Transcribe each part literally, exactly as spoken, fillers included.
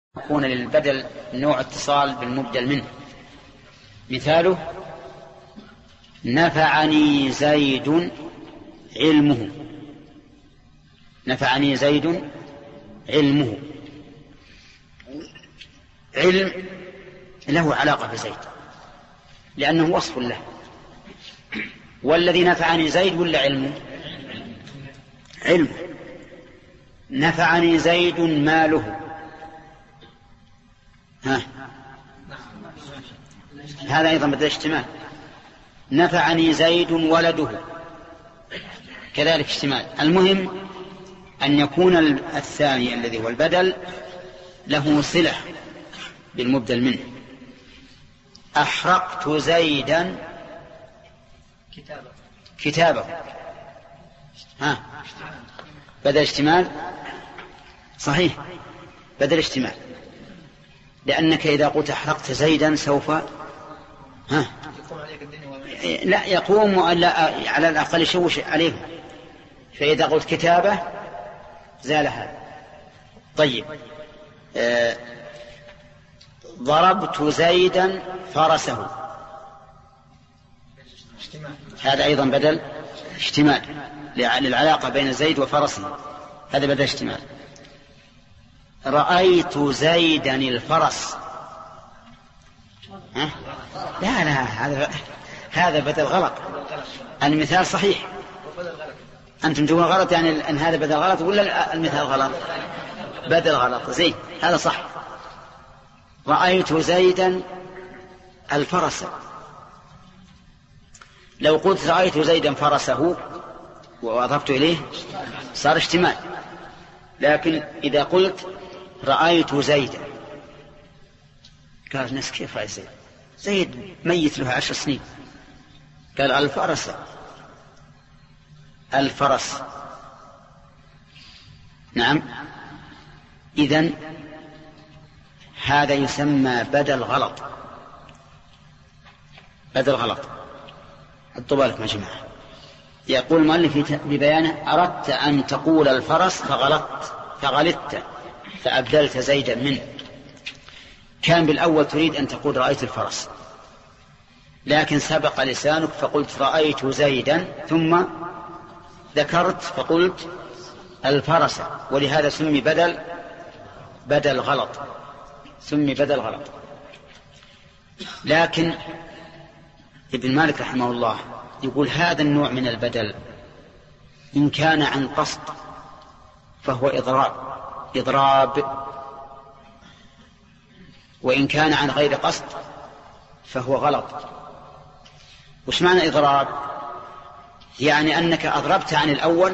يكون للبدل نوع اتصال بالمبدل منه. مثاله: نفعني زيد علمه. نفعني زيد علمه. علم له علاقة بزيد لأنه وصف له. والذي نفعني زيد ولا علمه؟ علمه. نفعني زيد ماله. ها. هذا أيضا بدل اشتمال. نفعني زيد ولده، كذلك اشتمال. المهم أن يكون الثاني الذي هو البدل له صلة بالمبدل منه. أحرقت زيدا كتابه. ها. بدل اشتمال صحيح، بدل اشتمال، لأنك إذا قلت أحرقت زيدا سوف ها لا يقوم على الأقل شوش عليه، فإذا قلت كتابة زال هذا. طيب. آه ضربت زيدا فرسه، هذا أيضا بدل اشتمال للعلاقة بين زيد وفرسه، هذا بدل اشتمال. رأيت زيدا الفرس. ها؟ لا لا هذا هذا بدل غلط. المثال صحيح، أنتم تقولون غلط، يعني أن هذا بدل غلط ولا المثال غلط؟ بدل غلط. زين، هذا صح. رأيت زيدا الفرس. لو قلت رأيت زيدا فرسه وأضفت إليه صار اشتمال، لكن إذا قلت رأيت زيدا قال الناس كيف رأي زيد؟ زيد ميت له عشر سنين. قال الفرس. الفرس نعم. إذن هذا يسمى بدل غلط. بدل غلط. حطوا بالكم يا جماعة. يقول المؤلف ببيانه: أردت أن تقول الفرس فغلطت فغلطت فأبدلت زيدا منه. كان بالأول تريد أن تقول رأيت الفرس، لكن سبق لسانك فقلت رأيت زيدا، ثم ذكرت فقلت الفرس، ولهذا سمي بدل بدل غلط. سمي بدل غلط. لكن ابن مالك رحمه الله يقول هذا النوع من البدل إن كان عن قصد فهو إضراب إضراب وإن كان عن غير قصد فهو غلط. وش معنى إضراب؟ يعني أنك أضربت عن الأول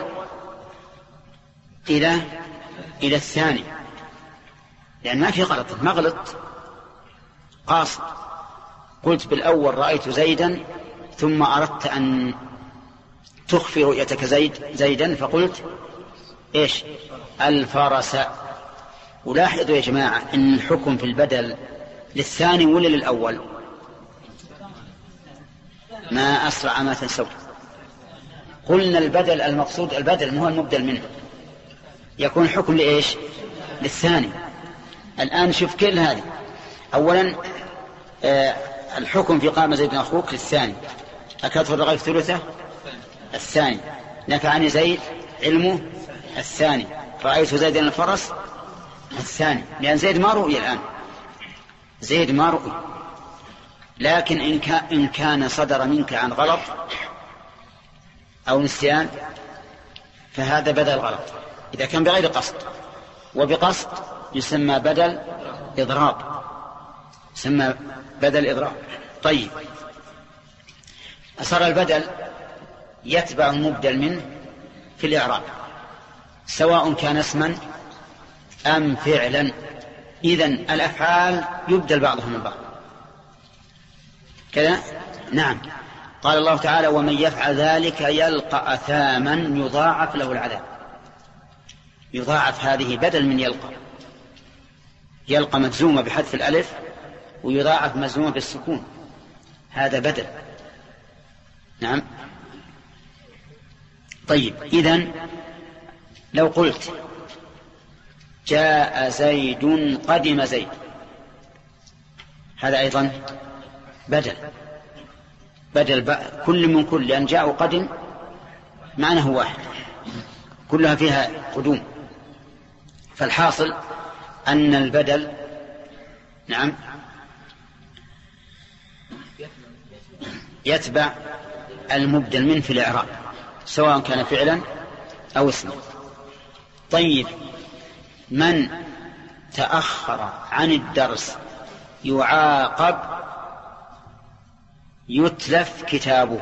إلى إلى الثاني، يعني ما في غلط، ما غلط قاصد. قلت بالأول رأيت زيدا ثم أردت أن تخفي رؤيتك زيد زيدا فقلت إيش؟ الفرس. ولاحظوا يا جماعة أن الحكم في البدل للثاني ولا للأول؟ ما أسرع ما تنسوا. قلنا البدل المقصود البدل مو المبدل منه، يكون الحكم لإيش؟ للثاني. الآن شوف كل هذه. أولا آه الحكم في قام زيد أخوك للثاني. أكلت الرغيف ثلثه الثاني. نفعني زيد علمه الثاني. رأيت زيد الفرس الثاني، لأن زيد ما رؤي الآن، زيد ما رؤي. لكن إن كان, إن كان صدر منك عن غلط أو نسيان فهذا بدل غلط. إذا كان بغير قصد، وبقصد يسمى بدل إضراب، يسمى بدل إضراب. طيب. أصار البدل يتبع المبدل منه في الإعراب سواء كان اسما أم فعلا. إذن الأفعال يبدل بعضها من بعض كذا. نعم. قال الله تعالى: ومن يفعل ذلك يلقى أثاما يضاعف له العذاب. يضاعف هذه بدل من يلقى. يلقى مجزومة بحذف الألف ويضاعف مجزومة بالسكون، هذا بدل. نعم. طيب. إذن لو قلت جاء زيد قدم زيد، هذا أيضا بدل بدل كل من كل، لأن جاء وقدم معناه واحد، كلها فيها قدوم. فالحاصل أن البدل نعم يتبع المبدل منه في الإعراب سواء كان فعلا أو اسما. طيب، من تأخر عن الدرس يعاقب يتلف كتابه.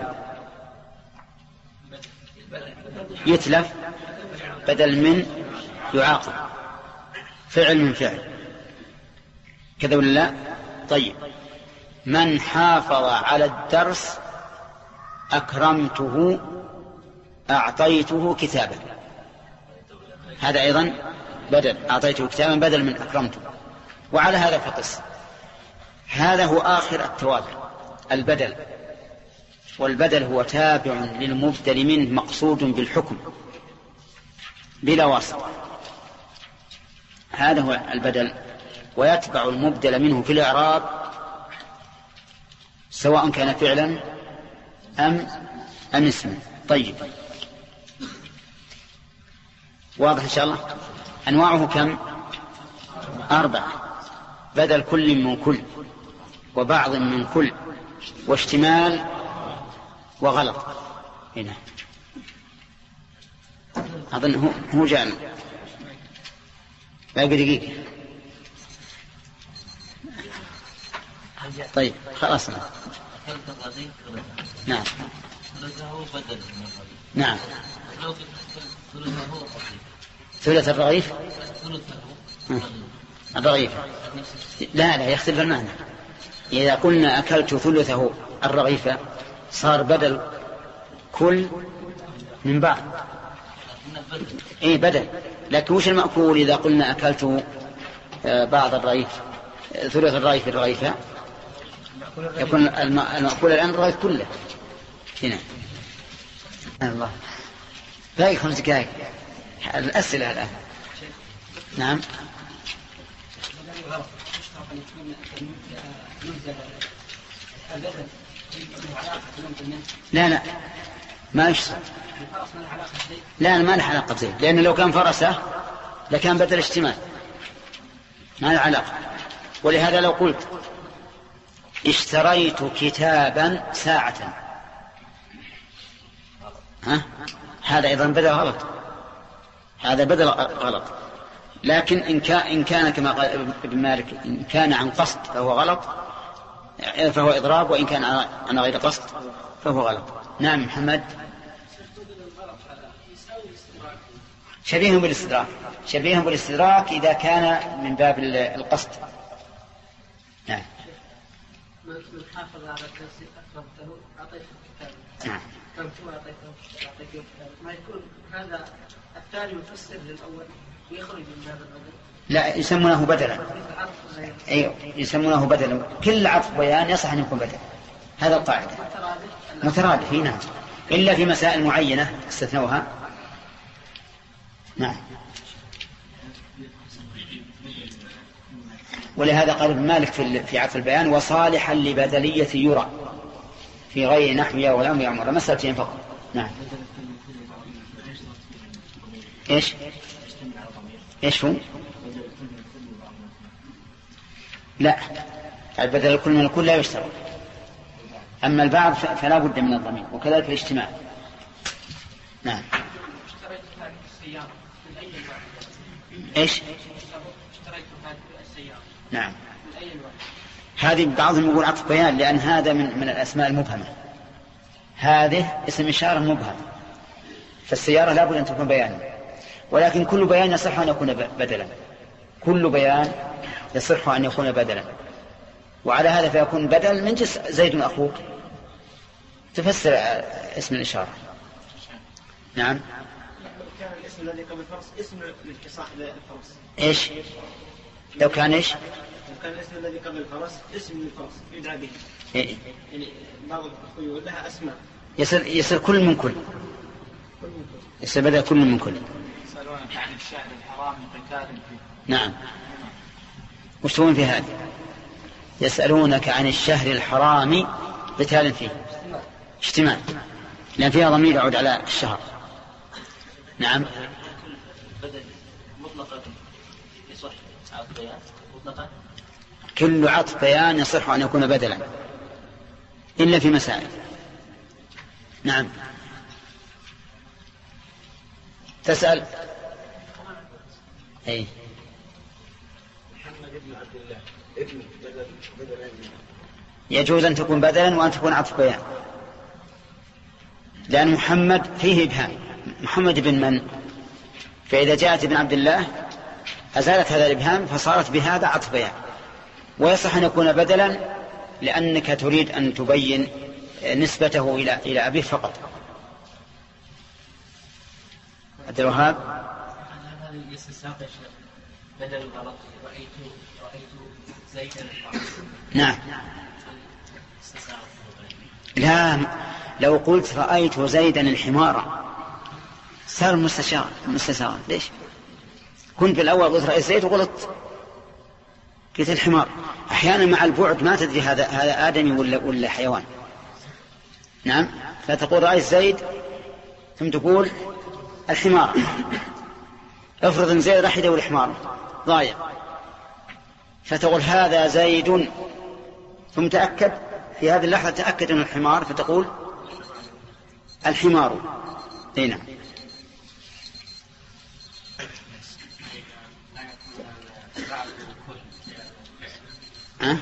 يتلف بدل من يعاقب، فعل من فعل، كذا ولا لا؟ طيب، من حافظ على الدرس أكرمته أعطيته كتابا، هذا أيضا بدل، أعطيته كتابا بدل من أكرمته. وعلى هذا فقس. هذا هو آخر التوابع، البدل. والبدل هو تابع للمبدل منه مقصود بالحكم بلا واسطة، هذا هو البدل. ويتبع المبدل منه في الإعراب سواء كان فعلا أم أم اسما. طيب، واضح إن شاء الله؟ أنواعه كم؟ أربعة: بدل كل من كل، وبعض من كل، واشتمال، وغلط. هنا أظن هو, هو جامع. باقي دقيقة. طيب خلاص. نعم نعم ثلث الرغيف. الرغيف لا لا يختلف المعنى. إذا قلنا أكلت ثلثه الرغيف صار بدل كل من بعض. إيه بدل، لكن وش المأكول إذا قلنا أكلت بعض الرغيف ثلث الرغيف الرغيفة يكون المأكول الآن الرغيف كله. هنا الله باقي خمس دقائق الأسئلة الآن. نعم لا لا ما يشترط. لا ما له علاقة بزيد، لأنه لو كان فرسه لكان بدل اشتمال، ما له علاقة. ولهذا لو قلت اشتريت كتابا ساعة، ها؟ هذا أيضا بدل غلط، هذا بدل غلط. لكن إن كان, إن كان كما قال ابن مالك إن كان عن قصد فهو غلط، فهو إضراب، وإن كان عن غير قصد فهو غلط. نعم محمد. شبيه بالاستدراك، شبيه بالاستدراك إذا كان من باب القصد. نعم من حافظ على الدرس أكرمته أعطيته كتابا. نعم أكرمته أعطيته أعطيته كتابا. ما يكون هذا الثاني مفسر للأول ويخرج من هذا البدل؟ لا يسمونه بدلا. أيوه يسمونه بدلا. كل عطف بيان يصح أن يكون بدلا، هذا القاعدة. مترادف. نعم إلا في مسائل معينة استثنوها. نعم. ولهذا قال ابن مالك في عطف البيان وصالحا لبدلية يرى في غير نحو يا ولم يعمر مسألتين فقط. نعم. ايش ايش هو؟ لا البدل الكل من الكل لا يشترط، أما البعض فلا بد من الضمير، وكذلك الاجتماع. نعم. ايش؟ نعم. هذه بعضهم يقول عطف بيان لأن هذا من من الأسماء المبهمة، هذه اسم إشارة مبهم، فالسيارة لا بد أن تكون بيانا، ولكن كل بيان يصح أن يكون بدلا، كل بيان يصح أن يكون بدلا. وعلى هذا فيكون بدل من جنس زيد أخوك، تفسر اسم الإشارة. نعم. كان الاسم الذي قبل الفرس اسم للتصاق للفرس. ايش؟ لو كان ايش؟ لو كان الاسم الذي قبل الفرس اسم للفرس يدعى به. إيه؟ يعني بعض الخيول لها اسماء. يصير يصير كل من كل. يصير بدل كل من كل. يسألون عن الشاهد الحرام قتال نعم. وش تقول في هذا؟ يسألونك عن الشهر الحرام قتال فيه، اشتمال، لأن فيها ضمير يعود على الشهر. نعم. كل عطف بيان يصح أن يكون بدلا إلا في مسائل. نعم. تسأل. أي. يجوز أن تكون بدلا وأن تكون عطف بيان، لأن محمد فيه إبهام، محمد بن من؟ فإذا جاءت ابن عبد الله أزالت هذا الإبهام فصارت بهذا عطف بيان. ويصح أن يكون بدلا لأنك تريد أن تبين نسبته إلى إلى أبيه فقط. عبد الوهاب. بدل الغلط رأيت رأيت زيدا. نعم. لا، لو قلت رأيت زيدا الحمار صار مستشار مستشار. ليش؟ كنت بالأول قلت رأيت زيد وقلت قلت الحمار. أحيانا مع البعد ما تدري هذا هذا آدمي ولا ولا حيوان. نعم. لا تقول رأيت زيد ثم تقول الحمار. افرض ان زيد راح يدور الحمار ضايع، فتقول هذا زيد، ثم تأكد في هذه اللحظة تأكد أن الحمار، فتقول الحمار. هنا أه؟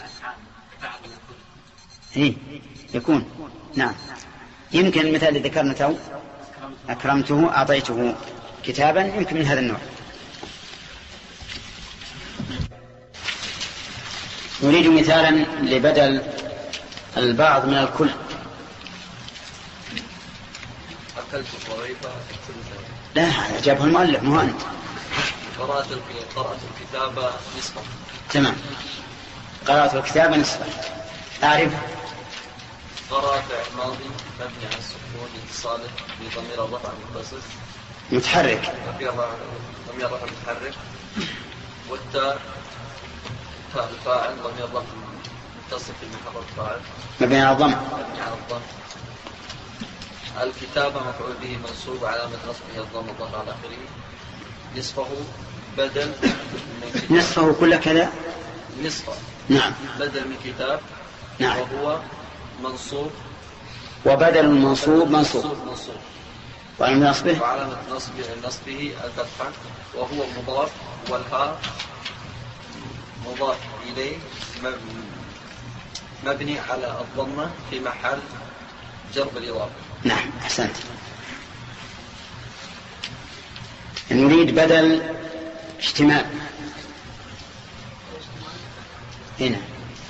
إيه يكون. نعم. يمكن المثال اللي ذكرنا تو أكرمته أعطيته كتابا، يمكن من هذا النوع. نريد مثالا لبدل البعض من الكل. أكلت طريقة. لا، جابه المؤلف مو أنت. قرأت قرأت الكتاب نصفا. تمام. قرأت الكتاب نصفا. أعرف. قرأت ماضي مبني على السكون اتصاله بضمير الرفع المتصل متحرك. ضمير الرفع متحرك. والتاء تاء الفاعل ضمير الرفع متصل بمحل الفاعل مبني على الضم. مبني على الضم. الكتابة مفعول به منصوب علامة نصبه الضم الضم على آخره. نصفه بدل من نصفه كل كذا. نصفه. نعم. بدل من كتاب. نعم. وهو منصوب. وبدل المنصوب منصوب. منصوب. وعلامة نصبه. وعلامة نصبه نصبه الفتحة. وهو مضاف، والهاء مضاف إليه مبني على الضمة في محل جر بالإضافة. نعم أحسنت. نريد بدل اشتمال. هنا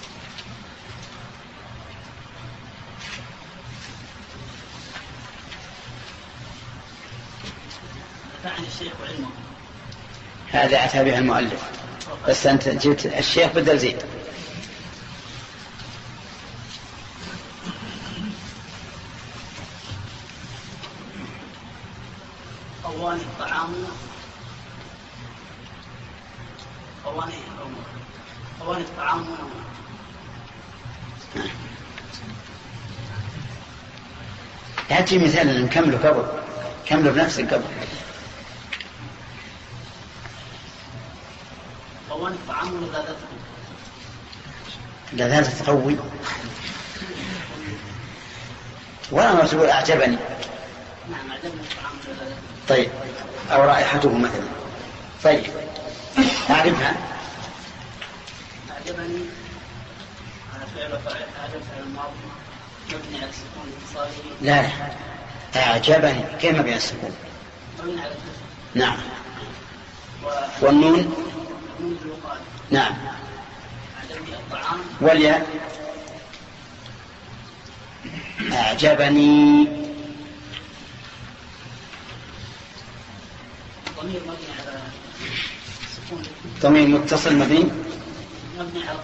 هذا أتى بها المؤلف، بس أنت جبت الشيخ بدل زيد. أواني الطعام أواني أواني الطعام هاتي مثال نكمله قبل، كمله بنفسك قبل. أواني الطعام ولذاذته. لذاذة تقوي. ولا ما تقول أعجبني. نعم أعجبني الطعام ولذاذته. طيب، أو رائحته مثلا. طيب أعرفها. أعجبني على فعل وفاعل. أعجب فعل الماضي مبني على السكون الاتصالي. لا لا، أعجبني كيف مبني على السكون؟ مبني على الكسر. نعم. والنون. النون الوقاية. نعم. أعجبني الطعام. والياء. أعجبني. ضمير مبني على السكون. ضمير متصل مبني. مبني على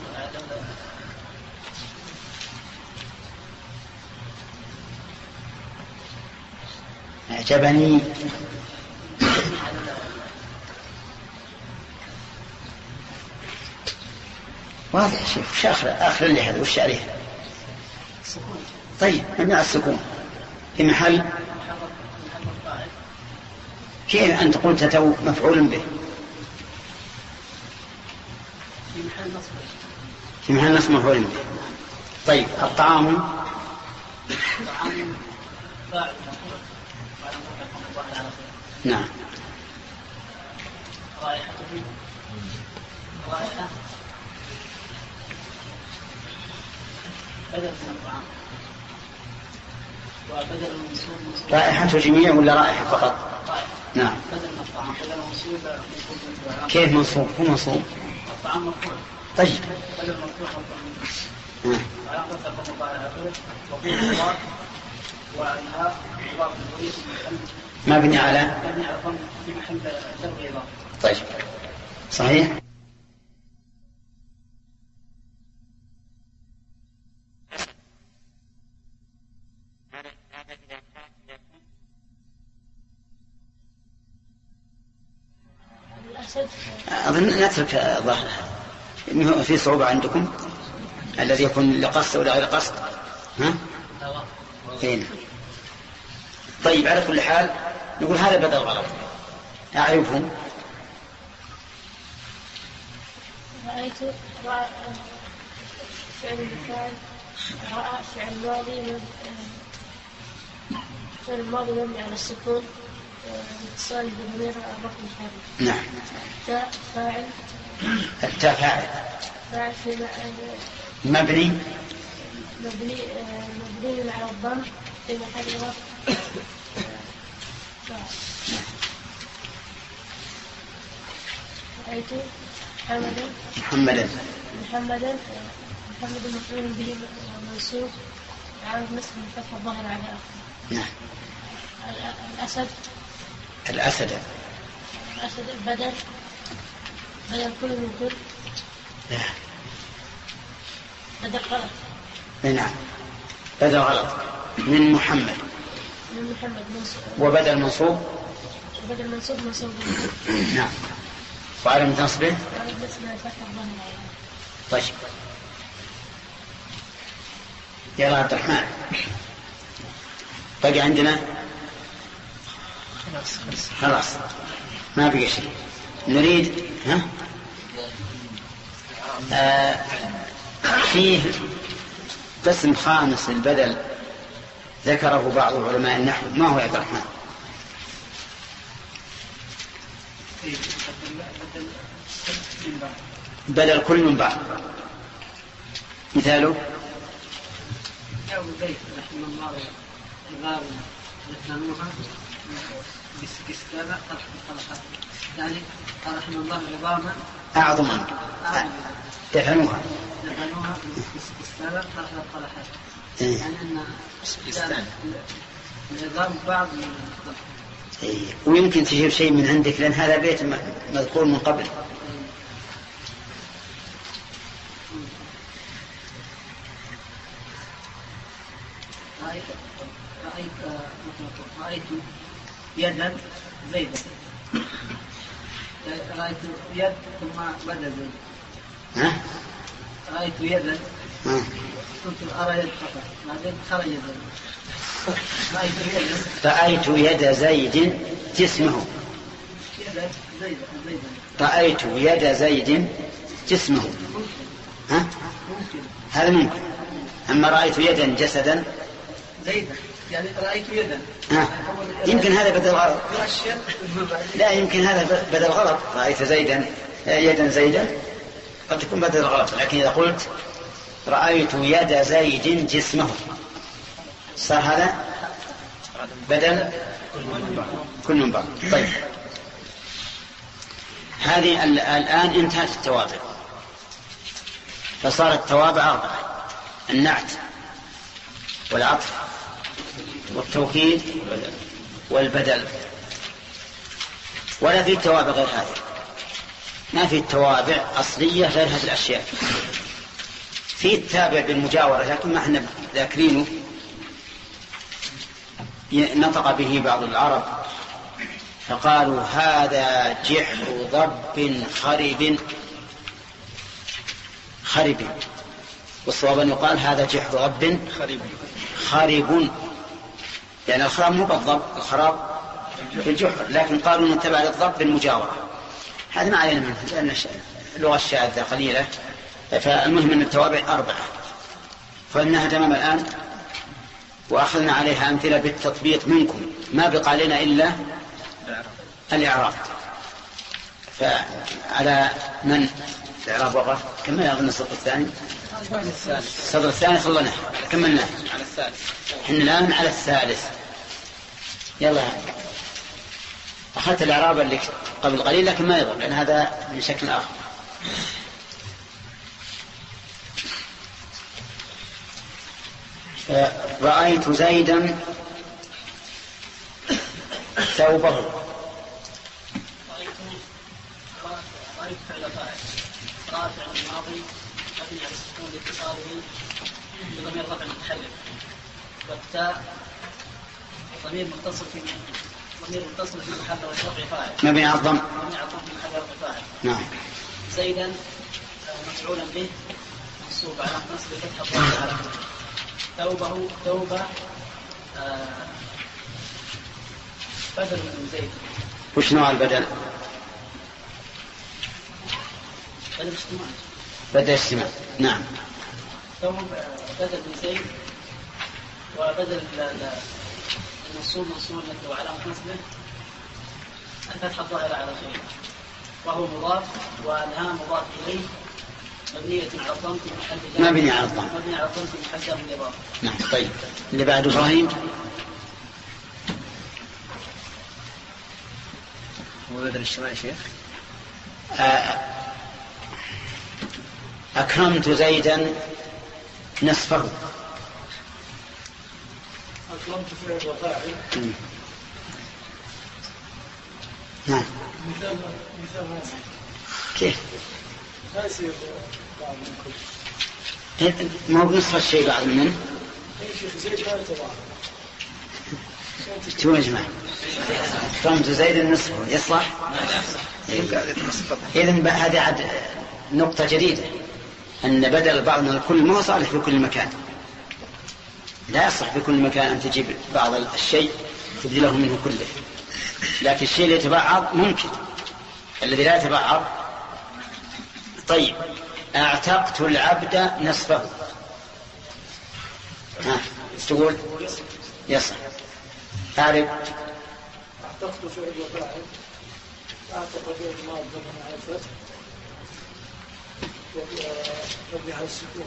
أعجبني. واضح يا شيخ. وش آخر آخر اللي هذا وش عليه؟ طيب مبني على السكون في محل. كيف أنت قلت تو مفعول به؟ في محل نصب مفعول به. طيب الطعام نعم. رائحة جميع ولا رائحة فقط؟ نعم. كيف منصوب؟ هو منصوب. طيب. ما بني على. طيب صحيح. أظن نترك ظاهر إنه في صعوبة عندكم الذي يكون لقصد ولا غير قصد. ها؟ فين؟ طيب على كل حال نقول هذا بدل غلط. أعرفهم. رأيت رأى فعل المفعول رأى فعل ماضي فعل الماضي مبني على السكون اتصال بضمير الرفع الحالي. نعم. تاء فاعل. التاء فاعل. فاعل في مبني مبني مبني على الضم في محل رفع فاعل. رأيت محمدا محمدا محمدا محمد مفعول به منصوب عامل مثل الفتح الظاهر على آخره. نعم. الأسد الأسد الأسد بدل بدل كل من كل. نعم. بدل غلط. نعم بدل غلط من محمد. من محمد منصوب. وبدل منصوب. وبدل منصوب منصوب. نعم. وعلى نصبه. على اسم الفتح الظاهر على. طيب يا عبد الرحمن بقي عندنا خلاص ما بقي شيء نريد. ها آه فيه قسم خامس البدل ذكره بعض علماء النحو. ما هو يا عبد الرحمن؟ بدل كل من بعض. مثاله يوم بيت رحمه الله عبارة يفهموها بسكسكابة طرح الطرحات يعني رحمه الله عظاما أعظما دفنوها دفنوها بسكسكابة طرح الطرحات يعني أن العظام بعض من الطرح. ويمكن تجيب شيء من عندك لأن هذا بيت مذكور من قبل. رأيت رأيت يدا زيدا. رأيت يد ثم بدأ زيد. ها؟ رأيت يدا. ها؟ كنت أرى يد فقط بعدين خرج زيد. رأيت يدا. رأيت يد زيد جسمه. يدا زيد زيدا. رأيت يد زيد جسمه. ها؟ ممكن. هذا ممكن. أما رأيت يدا جسدا زيدا يعني رأيت يدا. ها. يمكن هذا بدل غلط. لا يمكن هذا بدل غلط. رأيت زيدا يدا زيدا قد تكون بدل غلط. لكن إذا قلت رأيت يد زيد جسمه صار هذا بدل كل من بعض. طيب هذه الآن انتهت التوابع فصارت التوابع أربعة: النعت والعطف والتوكيد والبدل. ولا في التوابع غير هذه. ما في التوابع أصلية غير هذه الأشياء. في التابع بالمجاورة لكن ما احنا ذاكرينه نطق به بعض العرب فقالوا هذا جحر ضب خرب. خرب، والصواب أن يقال هذا جحر رب خارب، يعني الخراب مو بالضب، الخراب في الجحر، لكن قالوا نتبع للضب بالمجاورة. هذا ما علينا منه لأن اللغة الشاذة قليلة. فالمهم أن التوابع أربعة، فإنها تمام الآن، وأخذنا عليها أمثلة بالتطبيق منكم، ما بقى لنا إلا الإعراب. فعلى من الإعراب وقف؟ كما يظن السطر الثاني، السطر الثاني خلنا كملناه على الثالث، إحنا الآن على الثالث. يلا أخذت الإعراب اللي قبل قليل لكن ما يضر، لأن هذا من شكل آخر. رأيت زيدا ثوبه. رأيت فعل فاعل رافع الماضي مبني على السكون لاتصاله بضمير رفع متحرك، والتاء ضمير متصل في ضمير متصل في محل رفع فاعل مبني على الضم مبني على الضم في محل رفع فاعل. نعم. زيدا مفعولا به منصوب على نصب فتح الضمير على ثوبه. ثوبه آه بدل من زيد. وش نوع البدل؟ بدل اجتماع. بدل اجتماع. نعم. ثوب بدل من زيد، وبدل المنصوب منصوب لك وعلامة نصبه الفتحة الظاهرة على خير، وهو مضاف والهام مضاف إليه مبنية على الضم في محل مبني على الضم مبني على الضم في محل جر الإضافة. نعم. طيب اللي بعد إبراهيم. هو بدل الاجتماع يا شيخ. أكرمت زيدا نصفه. أكرمت فعل وفاعل. نعم. مثال مثال كيف؟ ما يصير بعض من كل. ما هو نصف الشيء بعض منه. أي شيخ زيد ما يتبع. شو يا جماعة؟ أكرمت زيدا نصفه يصلح؟ إذن هذه عاد نقطة جديدة، أن بدل بعض من الكل ما هو صالح في كل مكان. لا يصلح في كل مكان أن تجيب بعض الشيء تبدله منه كله، لكن الشيء اللي يتبعض ممكن، الذي لا يتبعض. طيب اعتقت العبد نصفه. ها تقول يصح. تعرف اعتقت فعل وفاعل. اعتق فعل ماضي مبني على الفتح مبني على السكون.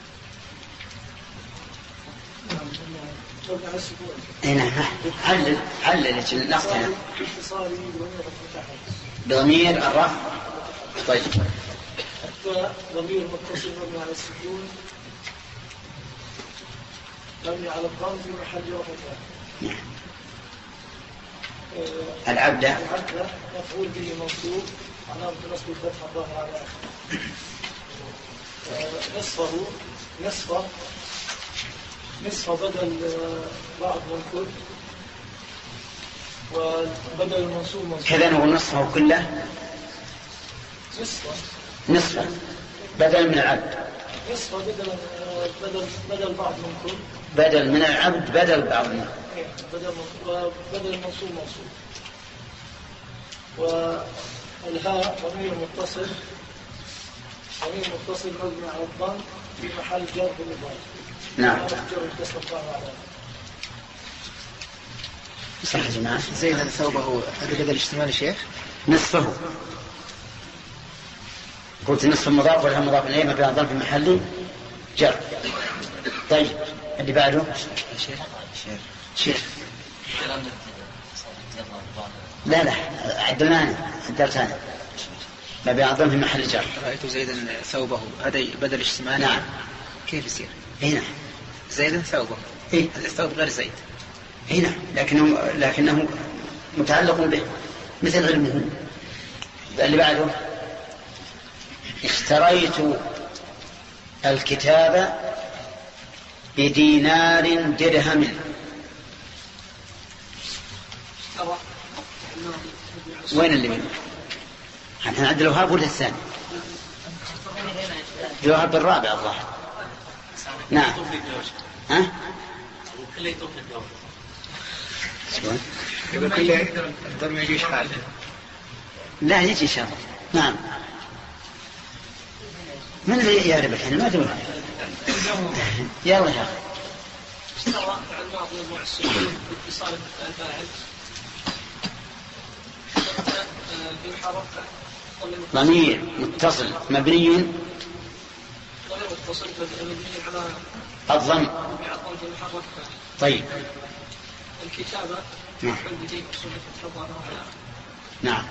مبني على السكون. اي نعم. علل علل اللقطة هنا اتصالي بضمير الرفع. طيب التاء ضمير متصل مبني على السكون مبني على الضم في محل رفع فاعل. نعم. العبد العبد مفعول به منصوب علامة نصب الفتحة الظاهرة على آخره. نصفه نصفه نصفه بدل بعض منكر، وبدل المنصوب منصوب. كذا نقول نصفه كله. نصفه نصفه بدل من العبد. نصفه بدل بدل بدل بعض منكر. بدل من العبد بدل بعض منكر. بدل بدل المنصوب منصوب. والهاء ضمير متصل ضمير متصل مبني على الضم في محل جر بالإضافة. نعم. صح يا جماعة. زيدا ثوبه هذا بدل الاجتماع يا شيخ. نصفه قلت نصف المضاف والهم مضاف إليه ما في ضرب في محل جر. طيب اللي بعده شيخ شيخ شيخ. لا لا عدلناه عدلتاني ما بيعظم في محل جر. رأيت زيدا ثوبه هذا بدل اجتماع. نعم. كيف يصير؟ هنا زيدا ثوبه. إيه؟ هذا الثوب غير زيد. هنا لكنه لكنه متعلق به مثل علمه. اللي بعده اشتريت الكتاب بدينار درهم. وين اللي من؟ احنا نعدل الوهاب ولا الثاني؟ جواب بالرابع الظاهر. نعم. ها؟ يقول كل الضر ما يجيش حاله. لا يجي إن شاء الله. نعم. من اللي يعرف الحين ما تقول. يلا يا أخي. اشترى عن بعض موضوع السجود باتصال الفاعل بالحرف ضمير متصل مبني ضمير متصل مبني على الضم. طيب. الكتابة نعم. نعم.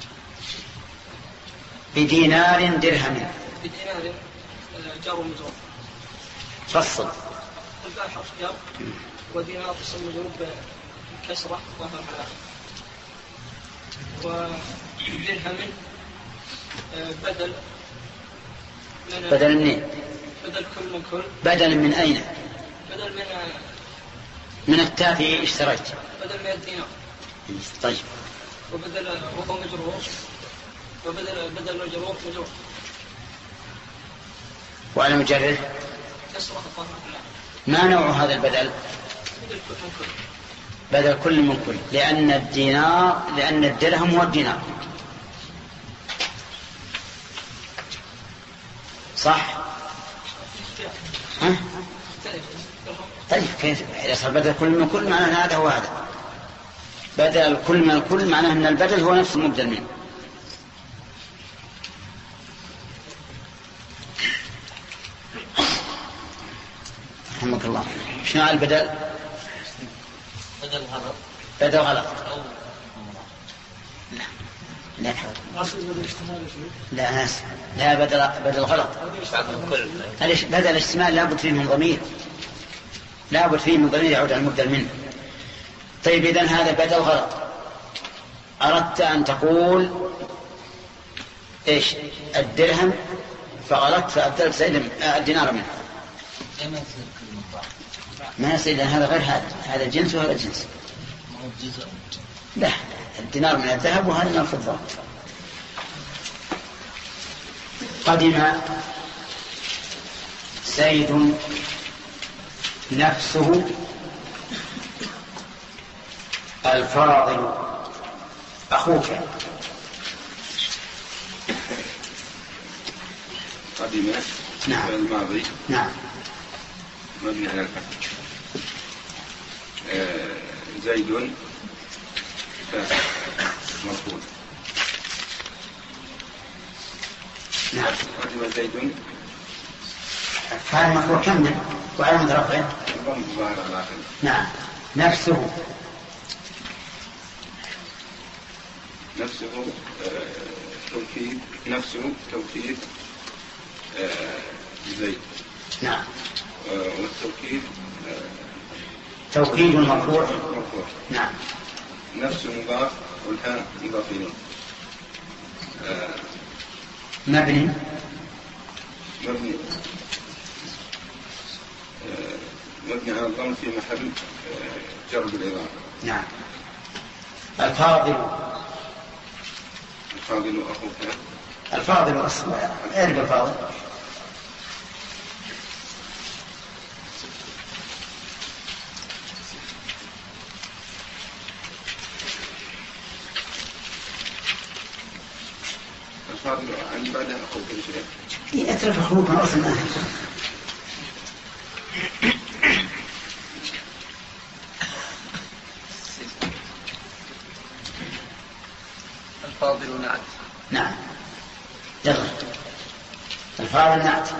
بدينار درهم. بدينار جار ومجرور. فصل. الباء حرف جر ودينار اسم مجرور بكسرة وهو على ودرهم بدل من بدل منين؟ بدل كل من كل. بدل من أين؟ بدل من من التافه اشتريت. بدل من الدينار. طيب. وبدل وهو مجرور وبدل بدل مجرور مجرور. وعلى مجرد كسرة الظاهر. ما نوع هذا البدل؟ بدل كل من كل. بدل كل من كل، لأن الدينار لأن الدرهم هو الدينار. صح؟ ها؟ طيب كيف إذا صار بدل كل من كل معناه هذا هو هذا. بدل كل من الكل معناه أن البدل هو نفس المبدل منه. رحمك الله. شنو على البدل؟ بدل غلط. بدل غلط. لا لا لا لا بدل بدل غلط. بدل الاشتمال لابد فيه من ضمير، لابد فيه من ضمير يعود على المبدل منه. طيب إذن هذا بدل غلط. أردت أن تقول إيش الدرهم فغلطت فأبدلت سيدا الدينار منه. ما يصير لأن هذا غير هذا، هذا جنس وهذا جنس. لا الدينار من الذهب وهذا من الفضة. قدم زيد نفسه الفاضل أخوك. قدم. نعم. الماضي. نعم. مبني على الفتح. آه زيد مرفوع. نعم. قدم زيد. هذا مرفوع كم وعلامة رفعه؟ الضم الظاهر على آخره. نعم. نفسه. نفسه آه توكيد. نفسه توكيد آه زيد. نعم. آه والتوكيد آه توكيد مرفوع. مرفوع. نعم. نفس مضاف والهاء مضاف إليه. آه مبني. مبني آه مبني على الضم في محل آه جر بالإضافة. نعم. الفاضل. الفاضل أخوك. الفاضل أصل اعرف الفاضل. الفاضل عندي بعدها أخوك الشيخ. يترك أخوك أصلا. الفاضل نعت. نعم. يلا. الفاضل نعت.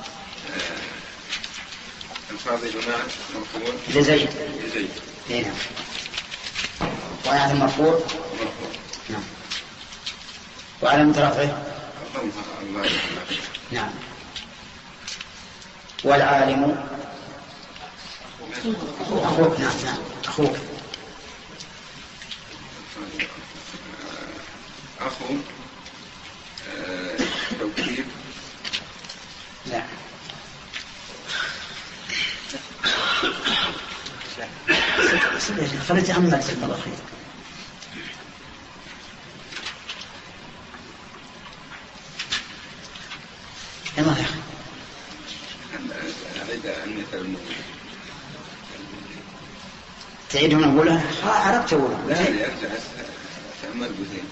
الفاضل نعت مرفوع. لزيد. لزيد. نعم. ونعت مرفوع. مرفوع. نعم. وعلامة رفعه. الله. نعم. والعالم أخوك. نعم. نعم. أخوك. أخو توكيد. لا. خليت أمك جزاك الله خير. يلا يا أخي. يعيد المثل. تعيده من أولها؟ عرفت أولها. لا يرجع تأمل بزين.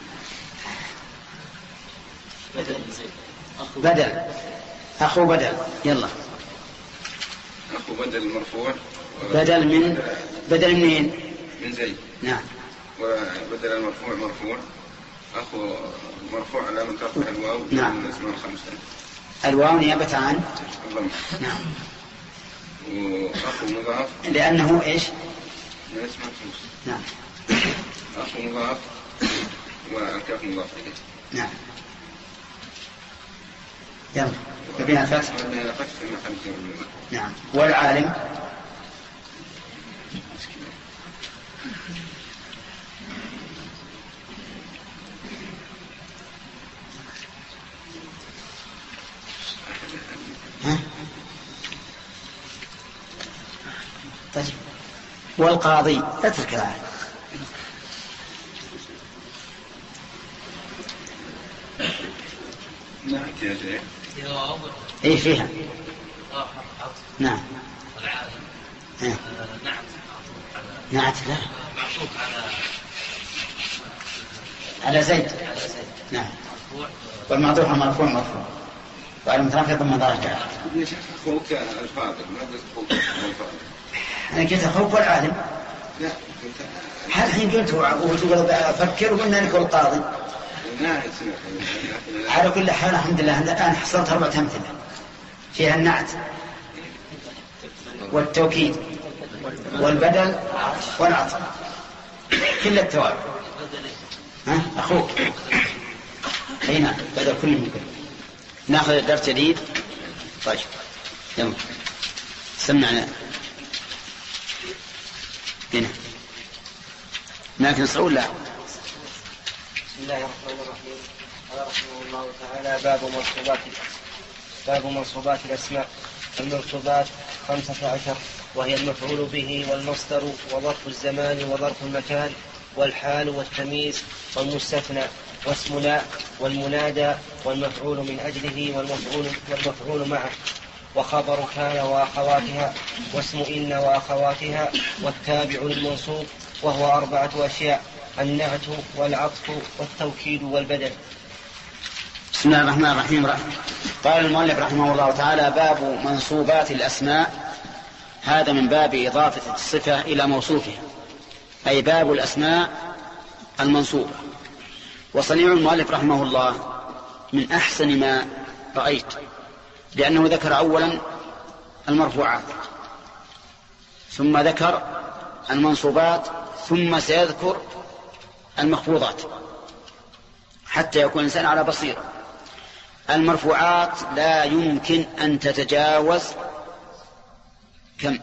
بدل زيد. بدل. أخو بدل. يلا. أخو بدل المرفوع. بدل من بدل منين؟ من زيد. نعم. وبدل المرفوع مرفوع. أخو مرفوع على من ترفع الواو. نعم. من الأسماء الخمسة. الواو نيابة عن. الضم. نعم. وأخو مضاف. لأنه إيش؟ من الأسماء الخمسة. نعم. أخو مضاف والكاف مضاف إليه. نعم. يلا. ببين الفتح. نعم. والعالم. ها؟ طيب. والقاضي اترك العالم. نعم يا شيخ. ايه فيها. نعم. والعالم. إيه؟ نعم. نعت لا. معطوف على على زيد. على زيد. نعم. مرفوع. والمعطوف على مرفوع مرفوع. وعلى مترفع ضم درجة. يا شيخ أخوك الفاضل ما قلت أخوك الفاضل. أنا قلت أخوك والعالم. لا. هل الحين قلت وتقول أفكر وقلنا لك القاضي. على كل حال الحمد لله الآن حصلت أربعة أمثلة فيها النعت والتوكيد والبدل والعطف كل التوابع. ها أخوك هنا بدل كل من كل. ناخذ درس جديد. طيب يلا سمعنا هنا لكن صعود لا. بسم الله الرحمن الرحيم. قال رحمه الله تعالى باب منصوبات باب منصوبات الأسماء. المنصوبات خمسة عشر وهي المفعول به والمصدر وظرف الزمان وظرف المكان والحال والتمييز والمستثنى واسم لا والمنادى والمفعول من أجله والمفعول, والمفعول معه وخبر كان وأخواتها واسم إن وأخواتها والتابع للمنصوب وهو أربعة أشياء: النعت والعطف والتوكيد والبدل. بسم الله الرحمن الرحيم. قال المؤلف رحمه الله تعالى باب منصوبات الأسماء. هذا من باب إضافة الصفة إلى موصوفها، أي باب الأسماء المنصوبة. وصنيع المؤلف رحمه الله من أحسن ما رأيت، لأنه ذكر أولا المرفوعات ثم ذكر المنصوبات ثم سيذكر المخفوضات حتى يكون الإنسان على بصيرة. المرفوعات لا يمكن أن تتجاوز كم؟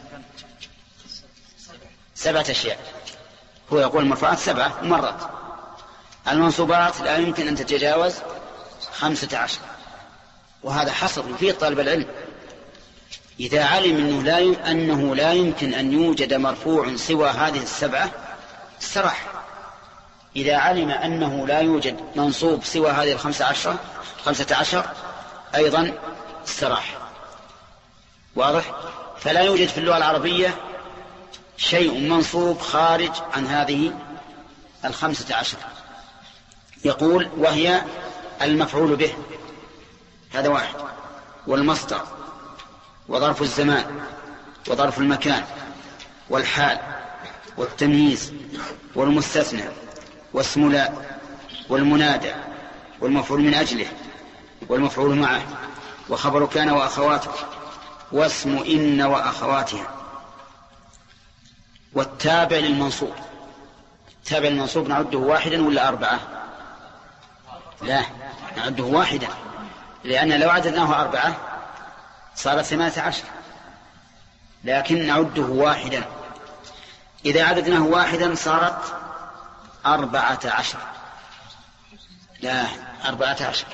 سبعة أشياء. هو يقول المرفوعات سبعة مرات. المنصوبات لا يمكن أن تتجاوز خمسة عشر، وهذا حصر في طالب العلم إذا علم أنه لا ي... أنه لا يمكن أن يوجد مرفوع سوى هذه السبعة استراح. إذا علم أنه لا يوجد منصوب سوى هذه الخمسة عشر خمسة عشر أيضا استراح. واضح؟ فلا يوجد في اللغة العربية شيء منصوب خارج عن هذه الخمسة عشر. يقول وهي المفعول به، هذا واحد، والمصدر وظرف الزمان وظرف المكان والحال والتمييز والمستثنى واسم لا والمنادى والمفعول من أجله والمفعول معه وخبر كان وأخواته واسم إن وأخواتها والتابع للمنصوب. تابع للمنصوب نعده واحدا ولا أربعة؟ لا، نعده واحدا، لأن لو عددناه أربعة صارت ثمانية عشر، لكن نعده واحدا. إذا عددناه واحدا صارت أربعة عشر. لا، أربعة عشر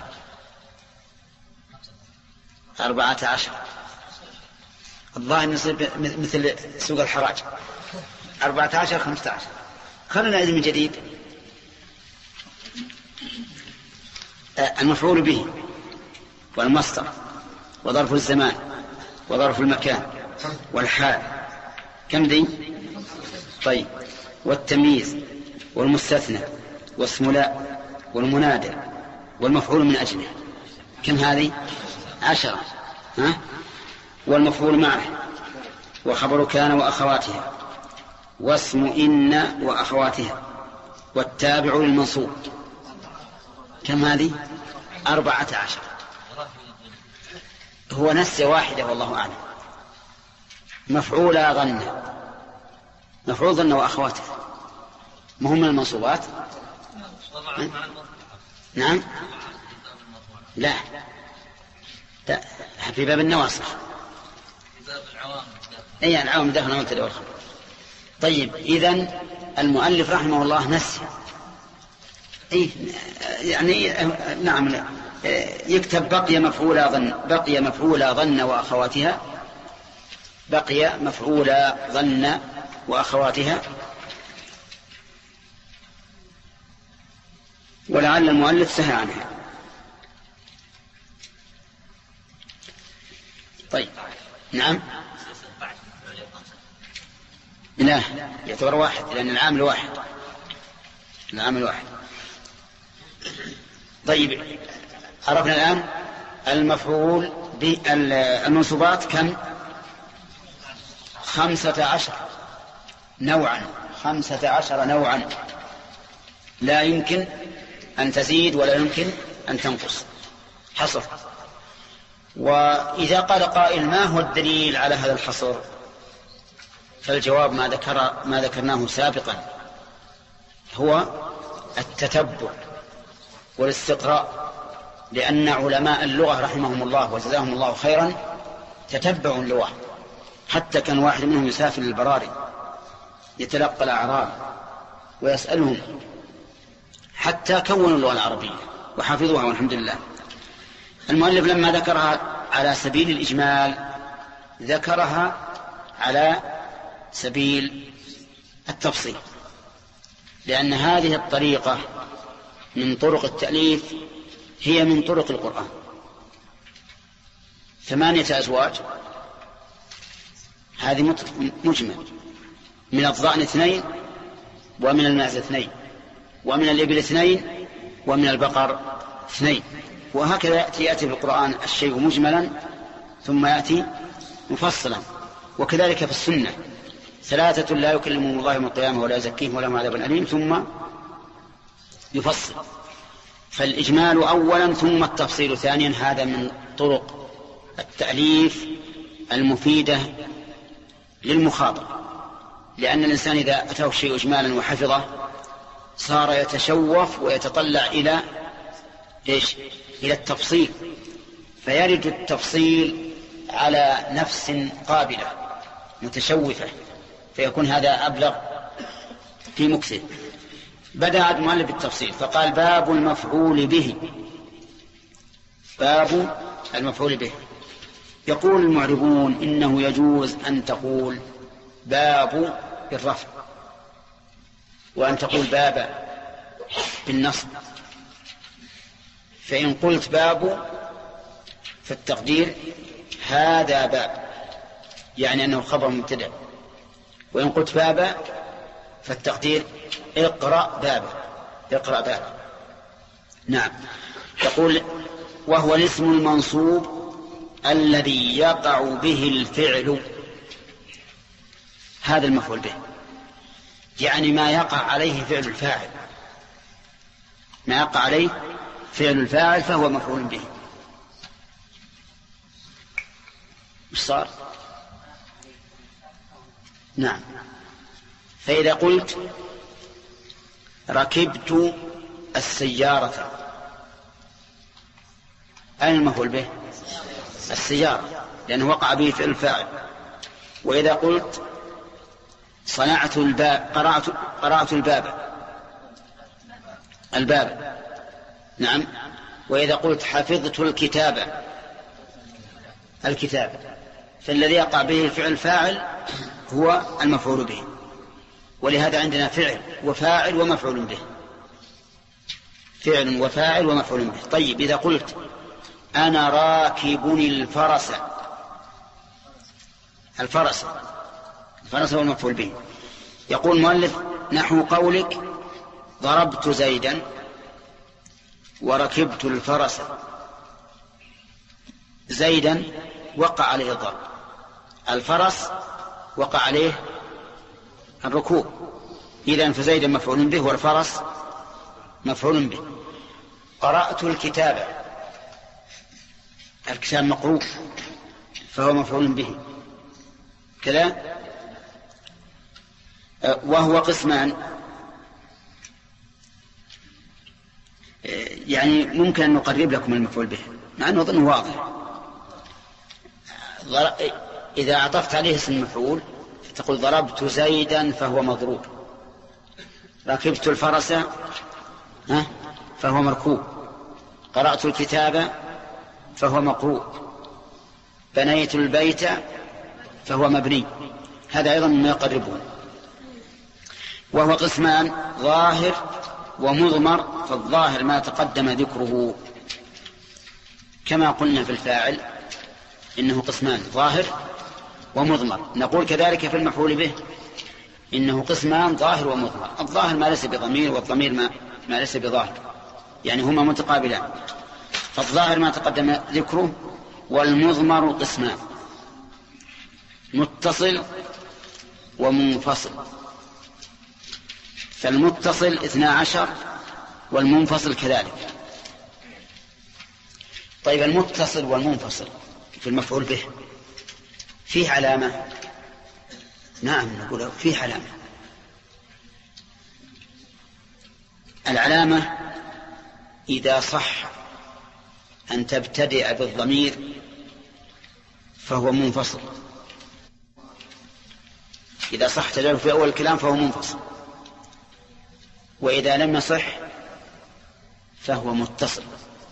أربعة عشر الظاهر نصير مثل سوق الحراج. أربعة عشر خمسة عشر. خلنا نعيد من جديد. المفعول به والمصدر وظرف الزمان وظرف المكان والحال. كم دي؟ طيب. والتمييز والمستثنى واسم لا والمنادى والمفعول من أجله. كم هذه؟ عشرة. ها؟ والمفعول معه وخبر كان وأخواتها واسم إن وأخواتها والتابع للمنصوب. كم هذه؟ أربعة عشر. هو نسي واحدة والله أعلم. مفعول ظن، مفعول ظن وأخواته مهم من المنصوبات. نعم لا لا في باب النواصح. أي العوام داخل مبتدأ والخبر. طيب إذن المؤلف رحمه الله نسي إيه يعني نعم يكتب بقي مفعول ظن، بقي مفعول ظن وأخواتها، بقي مفعول ظن وأخواتها. ولعل المؤلف سهى عنها. طيب نعم لا يعتبر واحد لأن العامل واحد، العامل واحد. طيب عرفنا الآن المفعول بالمنصوبات كم؟ خمسة عشر نوعا، خمسة عشر نوعا لا يمكن أن تزيد ولا يمكن أن تنقص حصر. وإذا قال قائل ما هو الدليل على هذا الحصر؟ فالجواب ما ذكر ما ذكرناه سابقا، هو التتبع والاستقراء، لأن علماء اللغة رحمهم الله وجزاهم الله خيرا تتبعوا اللغة، حتى كان واحد منهم يسافر للبراري يتلقى الأعراب ويسألهم حتى كونوا اللغة العربية وحفظوها والحمد لله. المؤلف لما ذكرها على سبيل الإجمال ذكرها على سبيل التفصيل، لأن هذه الطريقة من طرق التأليف هي من طرق القرآن. ثمانية أزواج هذه مجمل، من الضأن اثنين ومن الماعز اثنين ومن الإبل اثنين ومن البقر اثنين، وهكذا يأتي, يأتي في القرآن الشيء مجملا ثم يأتي مفصلا. وكذلك في السنة ثلاثة لا يكلمهم الله يوم القيامة ولا يزكيهم ولهم عذاب أليم ثم يفصل. فالإجمال أولا ثم التفصيل ثانيا، هذا من طرق التأليف المفيدة للمخاطب، لأن الإنسان إذا أتاه الشيء إجمالا وحفظه صار يتشوف ويتطلع إلى إيش؟ إلى التفصيل، فيرد التفصيل على نفس قابلة متشوفة، فيكون هذا أبلغ في مكثه. بدأ المؤلف بالتفصيل فقال باب المفعول به. باب المفعول به. يقول المعربون إنه يجوز أن تقول باب بالرفع وأن تقول باب بالنصب. فإن قلت باب فالتقدير هذا باب، يعني أنه خبر مبتدأ. وإن قلت باب فالتقدير اقرأ باب، اقرأ باب. نعم. يقول وهو الاسم المنصوب الذي يقع به الفعل، هذا المفعول به، يعني ما يقع عليه فعل الفاعل، ما يقع عليه فعل الفاعل فهو مفعول به. مش صار؟ نعم. فإذا قلت ركبت السيارة، أين المفعول به؟ السيارة، لأنه وقع به فعل الفاعل. وإذا قلت صنعت الباب، قرأت, قرأت الباب، الباب. نعم. وإذا قلت حفظت الكتاب، الكتاب، فالذي يقع به فعل الفاعل هو المفعول به. ولهذا عندنا فعل وفاعل ومفعول به، فعل وفاعل ومفعول به. طيب إذا قلت أنا راكب الفرس، الفرس. الفرس هو المفعول به. يقول المؤلف نحو قولك ضربت زيدا وركبت الفرس. زيدا وقع عليه الضرب، الفرس وقع عليه الركوب، إذن فزيدا مفعول به والفرس مفعول به. قرأت الكتاب، الكتاب مقروء فهو مفعول به كذا. وهو قسمان، يعني ممكن أن نقرب لكم المفعول به مع أنه أظنه واضح. إذا عطفت عليه اسم المفعول تقول ضربت زيدا فهو مضروب، ركبت الفرس فهو مركوب، قرأت الكتاب فهو مقروء، بنيت البيت فهو مبني. هذا أيضا ما يقربه. وهو قسمان ظاهر ومضمر، فالظاهر ما تقدم ذكره كما قلنا في الفاعل إنه قسمان ظاهر ومضمر، نقول كذلك في المفعول به إنه قسمان ظاهر ومضمر. الظاهر ما ليس بضمير والضمير ما, ما ليس بظاهر، يعني هما متقابلان. فالظاهر ما تقدم ذكره، والمضمر قسمان متصل ومنفصل. فالمتصل اثنا عشر والمنفصل كذلك. طيب المتصل والمنفصل في المفعول به فيه علامة؟ نعم نقول فيه علامة. العلامة إذا صح أن تبتدئ بالضمير فهو منفصل، إذا صح تجعله في أول الكلام فهو منفصل، وإذا لم يصح فهو متصل.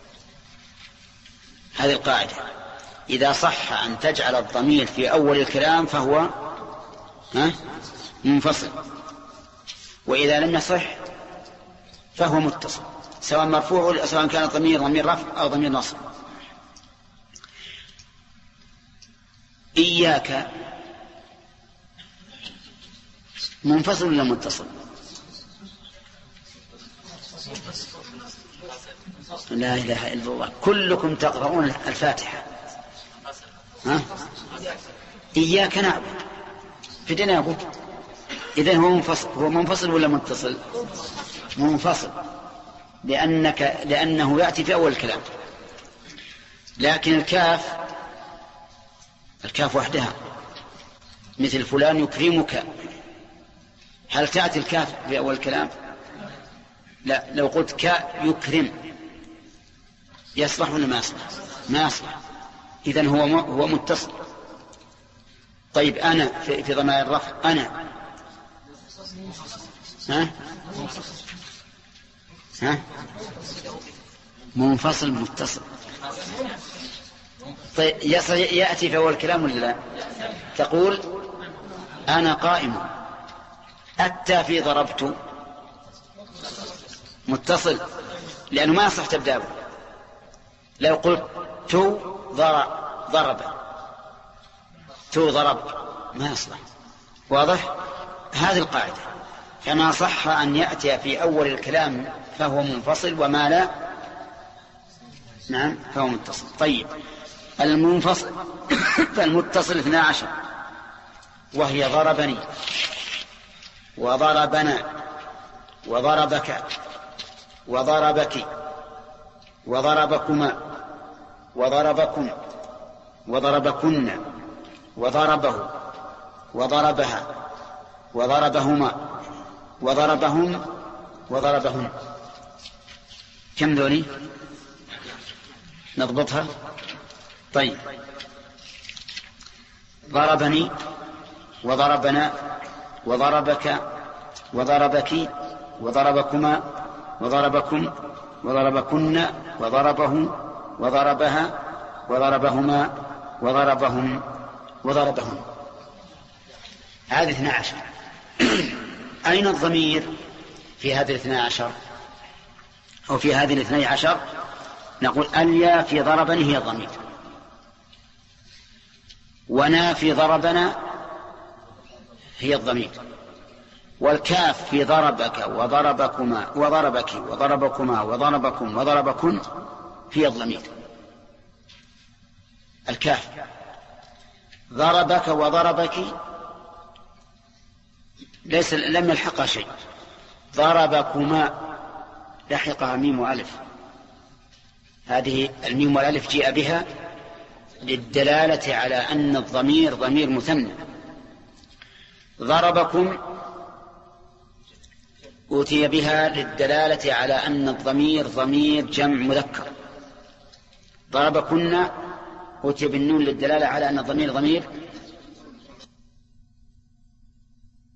هذه القاعدة، إذا صح أن تجعل الضمير في أول الكلام فهو منفصل، وإذا لم يصح فهو متصل، سواء مرفوع سواء كان ضمير ضمير رفع أو ضمير نصب. إياك منفصل ولا متصل؟ لا إله إلا الله، كلكم تقرؤون الفاتحة. ها؟ إياك نعبد في جنابه، إذن هو منفصل. هو منفصل ولا متصل؟ منفصل، لأنك لأنه يأتي في أول الكلام. لكن الكاف الكاف وحدها مثل فلان يكرمك، هل تأتي الكاف في أول الكلام؟ لا. لو قلت كا يكرم يصلح ولا ما يصلح؟ ما يصلح، إذن هو هو متصل. طيب أنا في, في ضمائر الرفع أنا ها ها منفصل متصل. طيب يأتي في أول الكلام ولا لا؟ تقول أنا قائم. أتى في ضربت متصل لأنه ما يصح تبدأ به. لو قلت تو ضرب تو ضرب ما يصلح. واضح؟ هذه القاعدة، كما صح أن يأتي في أول الكلام فهو منفصل، وما لا نعم فهو متصل. طيب المنفصل فالمتصل اثنا عشر، وهي ضربني وضربنا وضربك وضربك وضربكما وضربكم وضربكن وضربه وضربها وضربهما وضربهم وضربهن. كم ذولي؟ نضبطها. طيب ضربني وضربنا وضربك وضربك وضربكما وضربكم وضربكن وضربه وضربها وضربهما وضربهم وضربهم. هذه اثنا عشر. أين الضمير في هذه الاثنى عشر أو في هذه الاثنى عشر؟ نقول اليا في ضربني هي ضمير، ونا في ضربنا هي الضمير، والكاف في ضربك وضربكما وضربك وضربكما وضربكم وضربكن هي الضمير. الكاف ضربك وضربك ليس لم يلحقها شيء، ضربكما لحقها ميم وألف، هذه الميم والألف جاء بها للدلالة على أن الضمير ضمير مثنى. ضربكم أوتي بها للدلالة على أن الضمير ضمير جمع مذكر. ضربكن أوتي بالنون للدلالة على أن الضمير ضمير